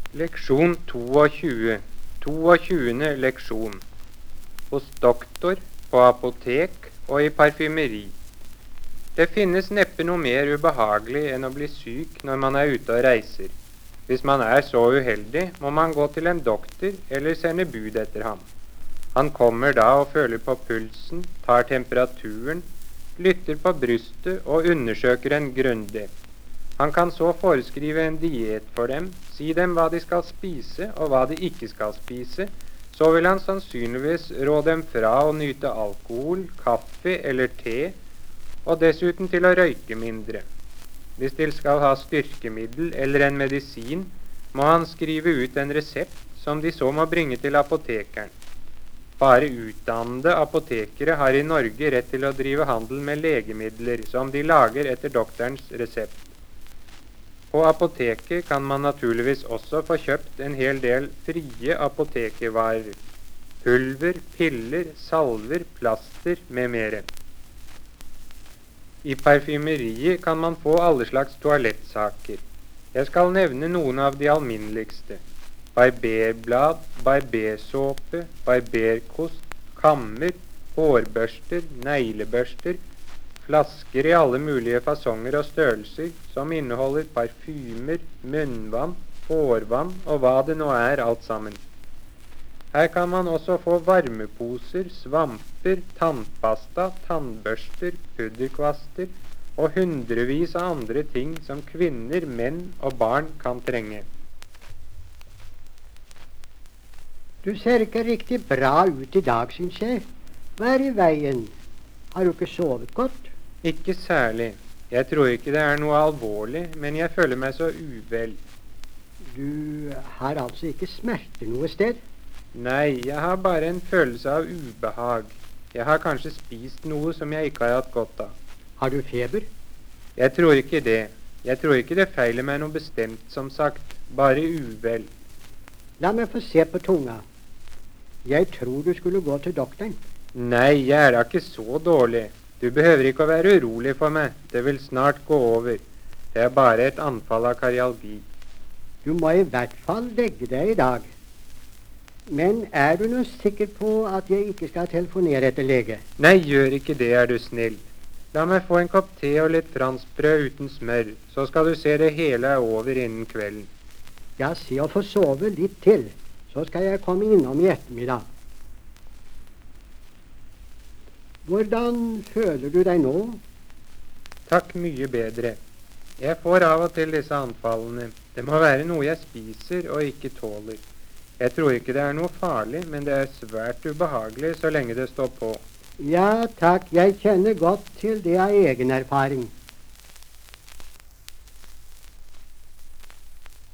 Leksjon 22. 22. leksjon. Hos doktor, på apotek og i parfymeri. Det finnes neppe noe mer ubehagelig enn å bli syk når man er ute og reiser. Hvis man er så uheldig, må man gå til en doktor eller sende bud etter ham. Han kommer da og føler på pulsen, tar temperaturen, lytter på brystet og undersøker en grundig. Han kan så foreskrive en diet for dem, si dem hva de skal spise og hva de ikke skal spise. Så vil han sannsynligvis rå dem fra å nyte alkohol, kaffe eller te, og dessuten til å røyke mindre. Hvis de skal ha styrkemiddel eller en medisin, må han skrive ut en resept som de så må bringe til apotekeren. Bare utdannede apotekere har i Norge rett til å drive handel med legemidler som de lager etter doktorens resept. På apoteket kan man naturligvis også få kjøpt en hel del frie apotekervarer. Pulver, piller, salver, plaster med mere. I parfymeriet kan man få alle slags toalettsaker. Jeg skal nevne noen av de alminneligste. Barberblad, barbersåpe, barberkost, kammer, hårbørster, neglebørster, flasker i alle mulige fasonger og størrelser som inneholder parfymer, munnvann, hårvann og hva det nå er alt sammen. Her kan man også få varmeposer, svamper, tannpasta, tannbørster, pudderkvaster og hundrevis av andre ting som kvinner, menn og barn kan trenge. Du ser ikke riktig bra ut i dag, synes jeg. Hva er i veien? Har du ikke sovet godt? Ikke særlig. Jeg tror ikke det er noe alvorlig, men jeg føler meg så uvel. Du har altså ikke smerter noe sted? Nei, jeg har bare en følelse av ubehag. Jeg har kanskje spist noe som jeg ikke har hatt godt av. Har du feber? Jeg tror ikke det. Jeg tror ikke det feiler meg noe bestemt, som sagt. Bare uvel. La meg få se på tunga. Jeg tror du skulle gå til doktoren. Nei, jeg er da ikke så dårlig. Du behøver ikke å være urolig for meg. Det vil snart gå over. Det er bare et anfall av karyalgi. Du må i hvert fall legge deg i dag. Men er du nå sikker på at jeg ikke skal telefonere etter lege? Nei, gjør ikke det, er du snill. La meg få en kopp te og litt franskbrød uten smør, så skal du se det hele er over innen kvelden. Ja, se å få sove litt til, så skal jeg komme innom i ettermiddag. Hvordan føler du deg nå? Takk, mye bedre. Jeg får av og til disse anfallene. Det må være noe jeg spiser og ikke tåler. Jeg tror ikke det er noe farlig, men det er svært ubehagelig så lenge det står på. Ja, takk. Jeg kjenner godt til det av egen erfaring.